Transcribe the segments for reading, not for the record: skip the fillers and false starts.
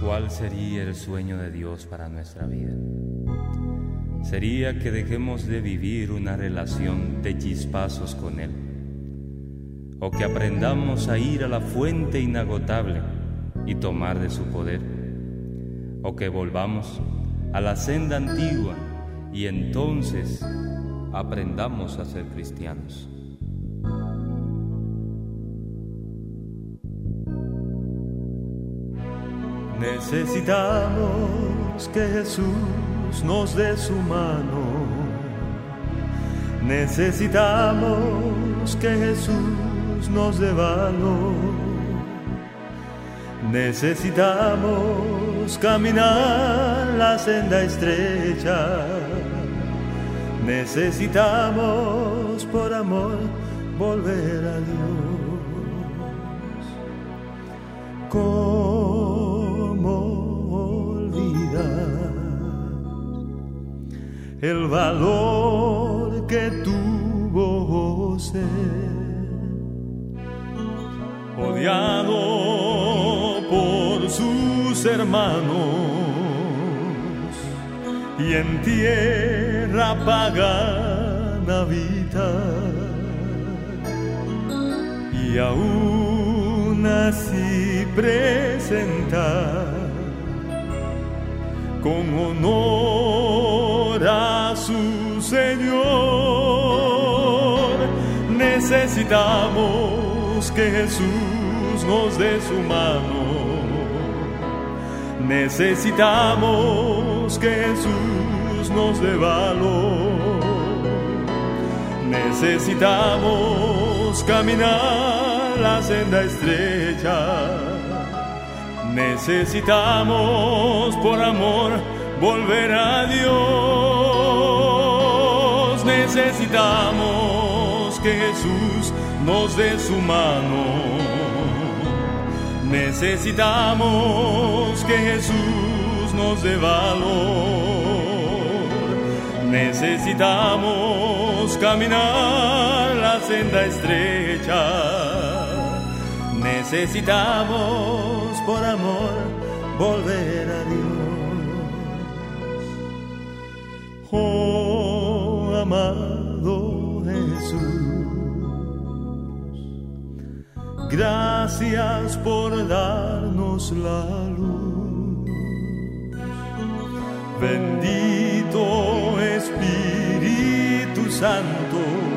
¿Cuál sería el sueño de Dios para nuestra vida? Sería que dejemos de vivir una relación de chispazos con Él, o que aprendamos a ir a la fuente inagotable y tomar de su poder, o que volvamos a la senda antigua y entonces aprendamos a ser cristianos. Necesitamos que Jesús nos dé su mano. Necesitamos que Jesús nos dé valor. Necesitamos caminar la senda estrecha. Necesitamos por amor volver a Dios. ¿Cómo olvidar el valor que tuvo José? Odiado por sus hermanos y en tierra pagana habita, y aún así presentar con honor a su Señor. Necesitamos que Jesús nos dé su mano. Necesitamos que Jesús nos dé valor. Necesitamos caminar la senda estrecha. Necesitamos por amor volver a Dios. Necesitamos que Jesús nos dé su mano. Necesitamos que Jesús nos dé valor. Necesitamos caminar la senda estrecha. Necesitamos por amor volver a Dios. Oh, amado Jesús, gracias por darnos la luz. Bendito Espíritu Santo,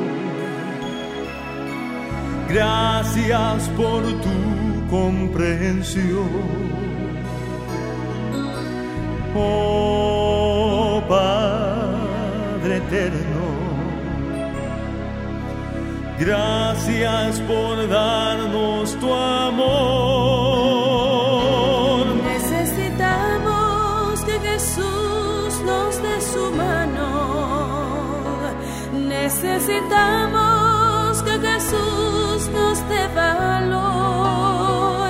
gracias por tu comprensión. Oh Padre eterno, gracias por darnos tu amor. Necesitamos que Jesús nos dé su mano. Necesitamos que Jesús nos dé valor.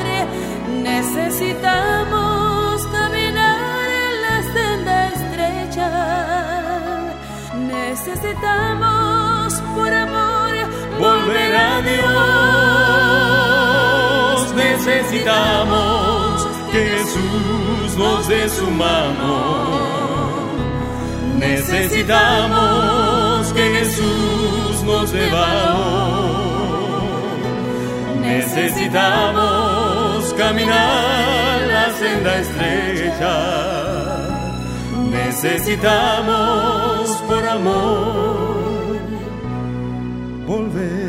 Necesitamos caminar en la senda estrecha. Necesitamos por amor volver a Dios. Necesitamos que Jesús nos dé su mano. Necesitamos que Jesús nos dé valor. Necesitamos caminar la senda estrecha. Necesitamos por amor volver